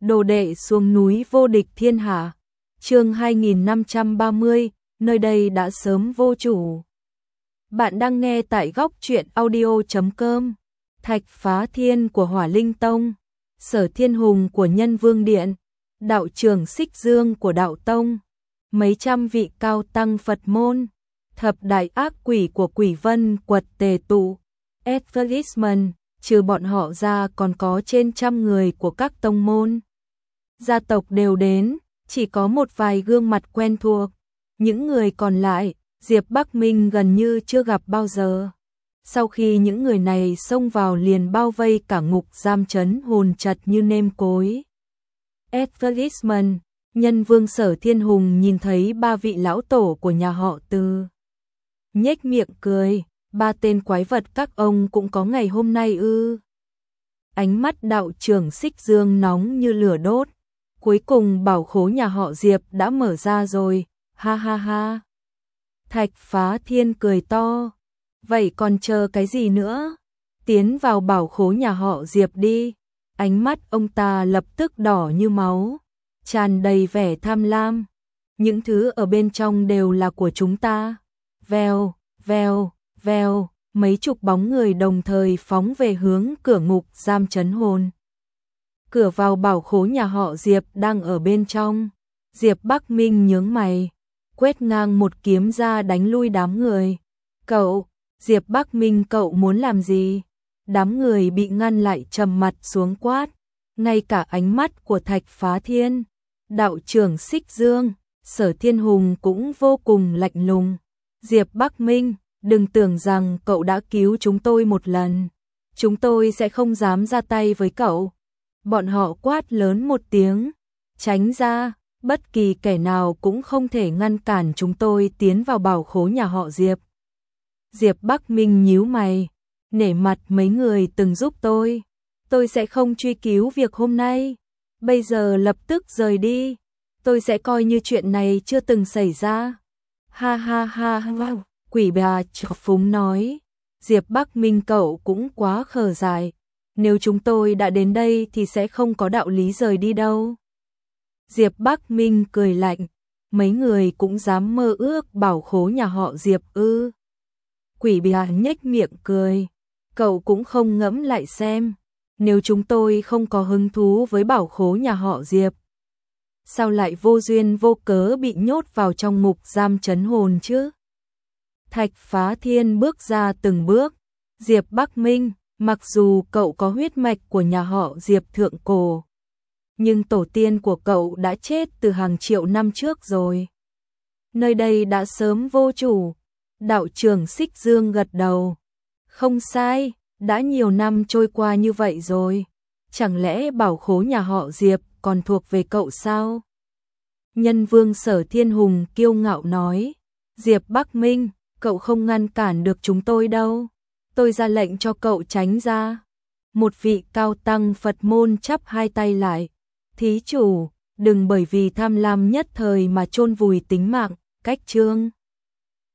Đồ đệ xuống núi vô địch thiên hạ. Chương 2530, nơi đây đã sớm vô chủ. Bạn đang nghe tại góc truyện audio.com. Thạch Phá Thiên của Hỏa Linh Tông, Sở Thiên Hùng của Nhân Vương Điện, đạo trưởng Xích Dương của Đạo Tông, mấy trăm vị cao tăng Phật môn, thập đại ác quỷ của Quỷ Vân Quật tề tụ, advertisement, trừ bọn họ ra còn có trên 100 người của các tông môn. Gia tộc đều đến, chỉ có một vài gương mặt quen thuộc, những người còn lại, Diệp Bắc Minh gần như chưa gặp bao giờ. Sau khi những người này xông vào liền bao vây cả ngục giam trấn hồn chật như nêm cối. Advertisement, Nhân Vương Sở Thiên Hùng nhìn thấy ba vị lão tổ của nhà họ Từ, nhếch miệng cười, ba tên quái vật các ông cũng có ngày hôm nay ư? Ánh mắt đạo trưởng Xích Dương nóng như lửa đốt. Cuối cùng bảo khố nhà họ Diệp đã mở ra rồi, ha ha ha. Thạch Phá Thiên cười to, vậy còn chờ cái gì nữa? Tiến vào bảo khố nhà họ Diệp đi. Ánh mắt ông ta lập tức đỏ như máu, tràn đầy vẻ tham lam. Những thứ ở bên trong đều là của chúng ta. Vèo, vèo, vèo, mấy chục bóng người đồng thời phóng về hướng cửa ngục giam trấn hồn. Cửa vào bảo khố nhà họ Diệp đang ở bên trong. Diệp Bắc Minh nhướng mày, quét ngang một kiếm ra đánh lui đám người. Cậu, Diệp Bắc Minh cậu muốn làm gì? Đám người bị ngăn lại trầm mặt xuống quát. Ngay cả ánh mắt của Thạch Phá Thiên, đạo trưởng Xích Dương, Sở Thiên Hùng cũng vô cùng lạnh lùng. Diệp Bắc Minh, đừng tưởng rằng cậu đã cứu chúng tôi một lần, chúng tôi sẽ không dám ra tay với cậu. Bọn họ quát lớn một tiếng, tránh ra, bất kỳ kẻ nào cũng không thể ngăn cản chúng tôi tiến vào bảo khố nhà họ Diệp. Diệp Bắc Minh nhíu mày, nể mặt mấy người từng giúp tôi sẽ không truy cứu việc hôm nay, bây giờ lập tức rời đi, tôi sẽ coi như chuyện này chưa từng xảy ra. Ha ha ha ha, quỷ bà chọc phúng nói, Diệp Bắc Minh cậu cũng quá khờ dại. Nếu chúng tôi đã đến đây thì sẽ không có đạo lý rời đi đâu. Diệp Bắc Minh cười lạnh, mấy người cũng dám mơ ước bảo khố nhà họ Diệp ư? Quỷ bìa nhếch miệng cười, cậu cũng không ngẫm lại xem, nếu chúng tôi không có hứng thú với bảo khố nhà họ Diệp, sao lại vô duyên vô cớ bị nhốt vào trong ngục giam trấn hồn chứ? Thạch Phá Thiên bước ra từng bước, Diệp Bắc Minh, mặc dù cậu có huyết mạch của nhà họ Diệp thượng cổ, nhưng tổ tiên của cậu đã chết từ hàng triệu năm trước rồi. Nơi đây đã sớm vô chủ. Đạo trưởng Xích Dương gật đầu. Không sai, đã nhiều năm trôi qua như vậy rồi. Chẳng lẽ bảo khố nhà họ Diệp còn thuộc về cậu sao? Nhân Vương Sở Thiên Hùng kiêu ngạo nói. Diệp Bắc Minh, cậu không ngăn cản được chúng tôi đâu. Tôi ra lệnh cho cậu tránh ra. Một vị cao tăng Phật môn chắp hai tay lại. Thí chủ, đừng bởi vì tham lam nhất thời mà chôn vùi tính mạng, cách chương.